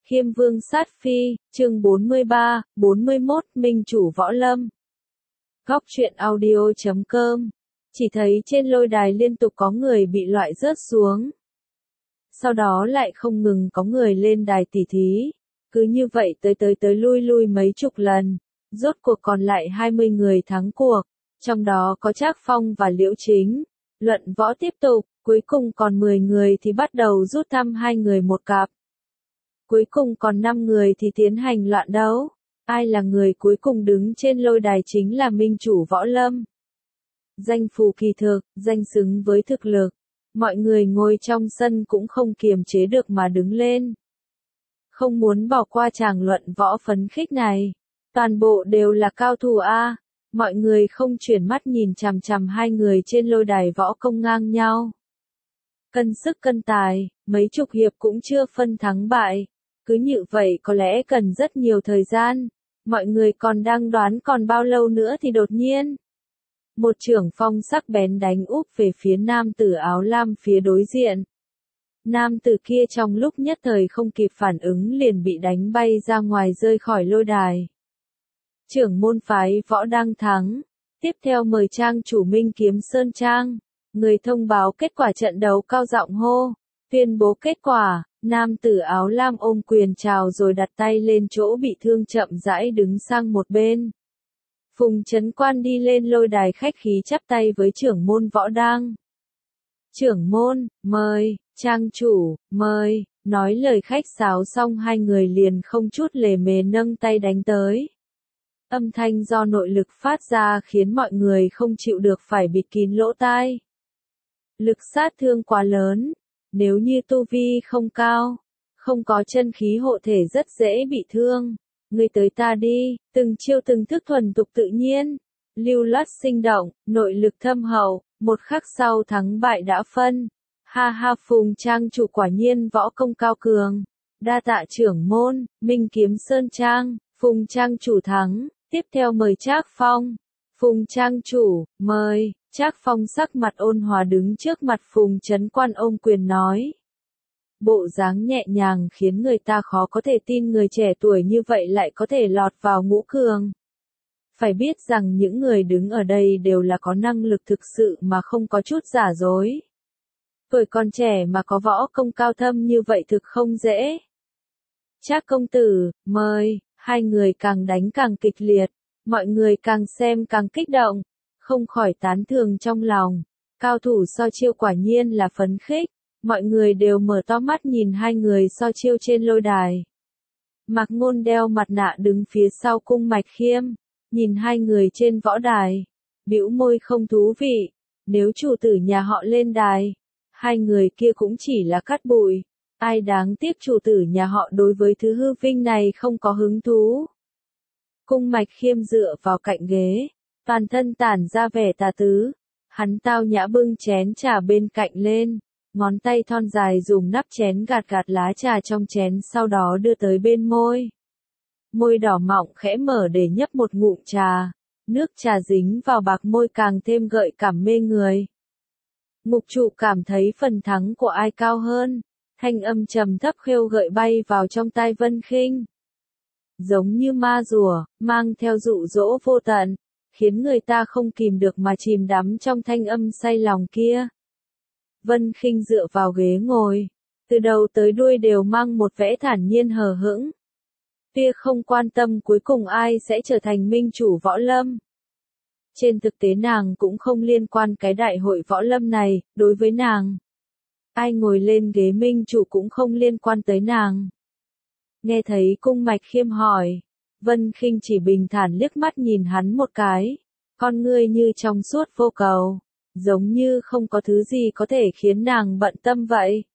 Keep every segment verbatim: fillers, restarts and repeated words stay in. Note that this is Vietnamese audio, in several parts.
Khiêm Vương sát phi, chương bốn mươi ba, bốn mươi mốt, Minh chủ võ lâm. Góc truyện audio chấm com. Chỉ thấy trên lôi đài liên tục có người bị loại rớt xuống. Sau đó lại không ngừng có người lên đài tỉ thí. Cứ như vậy tới tới tới lui lui mấy chục lần. Rốt cuộc còn lại hai mươi người thắng cuộc. Trong đó có Trác Phong và Liễu Chính. Luận võ tiếp tục, cuối cùng còn mười người thì bắt đầu rút thăm hai người một cặp. Cuối cùng còn năm người thì tiến hành loạn đấu. Ai là người cuối cùng đứng trên lôi đài chính là minh chủ võ lâm. Danh phù kỳ thực, danh xứng với thực lực. Mọi người ngồi trong sân cũng không kiềm chế được mà đứng lên. Không muốn bỏ qua tràng luận võ phấn khích này. Toàn bộ đều là cao thủ A. Mọi người không chuyển mắt nhìn chằm chằm hai người trên lôi đài võ công ngang nhau. Cân sức cân tài, mấy chục hiệp cũng chưa phân thắng bại. Cứ như vậy có lẽ cần rất nhiều thời gian. Mọi người còn đang đoán còn bao lâu nữa thì đột nhiên. Một chưởng phong sắc bén đánh úp về phía nam tử áo lam phía đối diện. Nam tử kia trong lúc nhất thời không kịp phản ứng liền bị đánh bay ra ngoài rơi khỏi lôi đài. Trưởng môn phái võ đang thắng. Tiếp theo mời trang chủ Minh Kiếm Sơn Trang. Người thông báo kết quả trận đấu cao giọng hô. Tuyên bố kết quả. Nam tử áo lam ôm quyền chào rồi đặt tay lên chỗ bị thương chậm rãi đứng sang một bên. Phùng Chấn Quan đi lên lôi đài khách khí chắp tay với trưởng môn võ đang. Trưởng môn, mời, trang chủ, mời, nói lời khách sáo xong hai người liền không chút lề mề nâng tay đánh tới. Âm thanh do nội lực phát ra khiến mọi người không chịu được phải bịt kín lỗ tai. Lực sát thương quá lớn. Nếu như tu vi không cao, không có chân khí hộ thể rất dễ bị thương. Ngươi tới ta đi, từng chiêu từng thức thuần tục tự nhiên, lưu loát sinh động, nội lực thâm hậu, một khắc sau thắng bại đã phân. Ha ha, Phùng trang chủ quả nhiên võ công cao cường. Đa tạ trưởng môn, Minh Kiếm Sơn Trang, Phùng trang chủ thắng, tiếp theo mời Trác Phong. Phùng trang chủ, mời. Trác Phong sắc mặt ôn hòa đứng trước mặt Phùng Chấn Quan ôm quyền nói. Bộ dáng nhẹ nhàng khiến người ta khó có thể tin người trẻ tuổi như vậy lại có thể lọt vào ngũ cường. Phải biết rằng những người đứng ở đây đều là có năng lực thực sự mà không có chút giả dối. Tuổi còn trẻ mà có võ công cao thâm như vậy thực không dễ. Trác công tử, mời, hai người càng đánh càng kịch liệt, mọi người càng xem càng kích động. Không khỏi tán thưởng trong lòng, cao thủ so chiêu quả nhiên là phấn khích, mọi người đều mở to mắt nhìn hai người so chiêu trên lôi đài. Mạc Ngôn đeo mặt nạ đứng phía sau Cung Mạch Khiêm, nhìn hai người trên võ đài, bĩu môi không thú vị, nếu chủ tử nhà họ lên đài, hai người kia cũng chỉ là cát bụi, ai đáng tiếc chủ tử nhà họ đối với thứ hư vinh này không có hứng thú. Cung Mạch Khiêm dựa vào cạnh ghế. Toàn thân tản ra vẻ tà tứ, hắn tao nhã bưng chén trà bên cạnh lên, ngón tay thon dài dùng nắp chén gạt gạt lá trà trong chén sau đó đưa tới bên môi. Môi đỏ mọng khẽ mở để nhấp một ngụm trà, nước trà dính vào bạc môi càng thêm gợi cảm mê người. Mục trụ cảm thấy phần thắng của ai cao hơn, thanh âm trầm thấp khêu gợi bay vào trong tai Vân Khinh. Giống như ma rùa, mang theo dụ dỗ vô tận. Khiến người ta không kìm được mà chìm đắm trong thanh âm say lòng kia. Vân Khinh dựa vào ghế ngồi, từ đầu tới đuôi đều mang một vẻ thản nhiên hờ hững. Tia không quan tâm cuối cùng ai sẽ trở thành minh chủ võ lâm. Trên thực tế nàng cũng không liên quan cái đại hội võ lâm này, đối với nàng. Ai ngồi lên ghế minh chủ cũng không liên quan tới nàng. Nghe thấy Cung Mạch Khiêm hỏi. Vân Khinh chỉ bình thản liếc mắt nhìn hắn một cái, con ngươi như trong suốt vô cầu, giống như không có thứ gì có thể khiến nàng bận tâm vậy.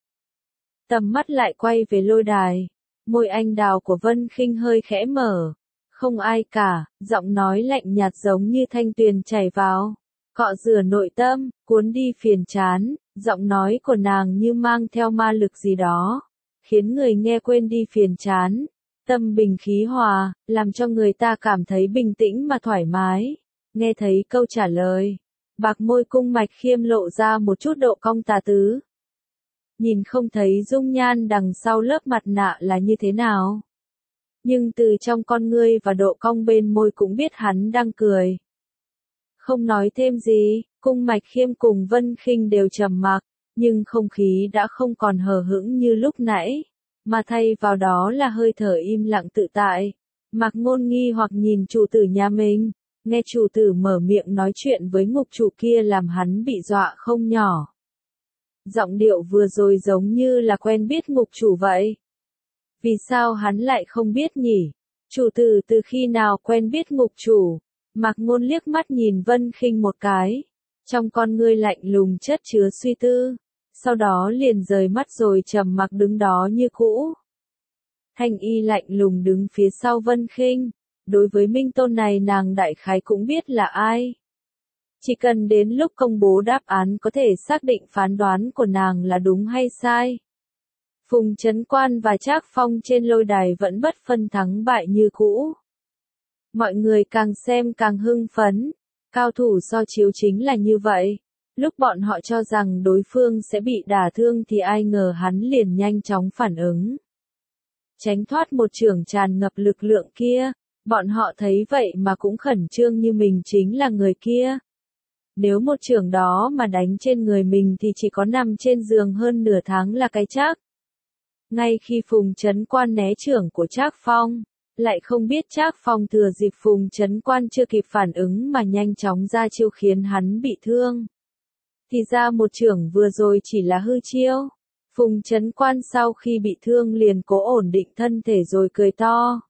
Tầm mắt lại quay về lôi đài, môi anh đào của Vân Khinh hơi khẽ mở, không ai cả, giọng nói lạnh nhạt giống như thanh tuyền chảy vào, cọ rửa nội tâm, cuốn đi phiền chán, giọng nói của nàng như mang theo ma lực gì đó, khiến người nghe quên đi phiền chán. Tâm bình khí hòa, làm cho người ta cảm thấy bình tĩnh mà thoải mái. Nghe thấy câu trả lời, bạc môi Cung Mạch Khiêm lộ ra một chút độ cong tà tứ. nhìn không thấy dung nhan đằng sau lớp mặt nạ là như thế nào. Nhưng từ trong con ngươi và độ cong bên môi cũng biết hắn đang cười. Không nói thêm gì, Cung Mạch Khiêm cùng Vân Khinh đều trầm mặc, nhưng không khí đã không còn hờ hững như lúc nãy, mà thay vào đó là hơi thở im lặng tự tại. Mạc Ngôn nghi hoặc nhìn chủ tử nhà mình, nghe chủ tử mở miệng nói chuyện với ngục chủ kia làm hắn bị dọa không nhỏ. Giọng điệu vừa rồi giống như là quen biết ngục chủ vậy. Vì sao hắn lại không biết nhỉ? Chủ tử từ khi nào quen biết ngục chủ? Mạc Ngôn liếc mắt nhìn Vân Khinh một cái, trong con ngươi lạnh lùng chất chứa suy tư, sau đó liền rời mắt rồi trầm mặc đứng đó như cũ. Thanh Y lạnh lùng đứng phía sau Vân Khinh, đối với Minh Tôn này nàng đại khái cũng biết là ai. Chỉ cần đến lúc công bố đáp án có thể xác định phán đoán của nàng là đúng hay sai. Phùng Chấn Quan và Trác Phong trên lôi đài vẫn bất phân thắng bại như cũ. Mọi người càng xem càng hưng phấn, cao thủ so chiếu chính là như vậy. Lúc bọn họ cho rằng đối phương sẽ bị đả thương thì ai ngờ hắn liền nhanh chóng phản ứng. Tránh thoát một chưởng tràn ngập lực lượng kia, bọn họ thấy vậy mà cũng khẩn trương như mình chính là người kia. Nếu một chưởng đó mà đánh trên người mình thì chỉ có nằm trên giường hơn nửa tháng là cái chắc. Ngay khi Phùng Chấn Quan né chưởng của Trác Phong, lại không biết Trác Phong thừa dịp Phùng Chấn Quan chưa kịp phản ứng mà nhanh chóng ra chiêu khiến hắn bị thương. Thì ra một chưởng vừa rồi chỉ là hư chiêu. Phùng Chấn Quan sau khi bị thương liền cố ổn định thân thể rồi cười to.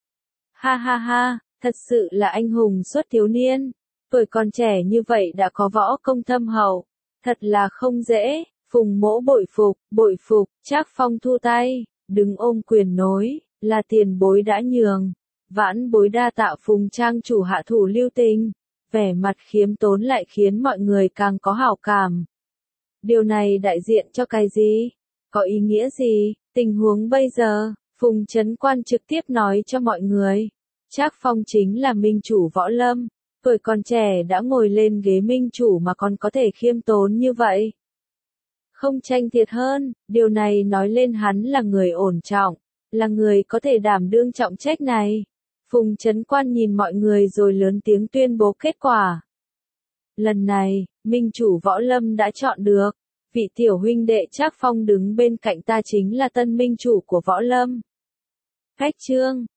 Ha ha ha, thật sự là anh hùng xuất thiếu niên. Tuổi còn trẻ như vậy đã có võ công thâm hậu. Thật là không dễ. Phùng Mỗ bội phục, bội phục. Trác Phong thu tay, đứng ôm quyền nối, là tiền bối đã nhường. Vãn bối đa tạ Phùng trang chủ hạ thủ lưu tình. Vẻ mặt khiêm tốn lại khiến mọi người càng có hảo cảm. Điều này đại diện cho cái gì? Có ý nghĩa gì? Tình huống bây giờ, Phùng Chấn Quan trực tiếp nói cho mọi người. Trác Phong chính là minh chủ võ lâm, tuổi còn trẻ đã ngồi lên ghế minh chủ mà còn có thể khiêm tốn như vậy. Không tranh thiệt hơn, điều này nói lên hắn là người ổn trọng, là người có thể đảm đương trọng trách này. Phùng Chấn Quan nhìn mọi người rồi lớn tiếng tuyên bố kết quả. Lần này, minh chủ võ lâm đã chọn được. Vị tiểu huynh đệ Trác Phong đứng bên cạnh ta chính là tân minh chủ của võ lâm. Khách trương,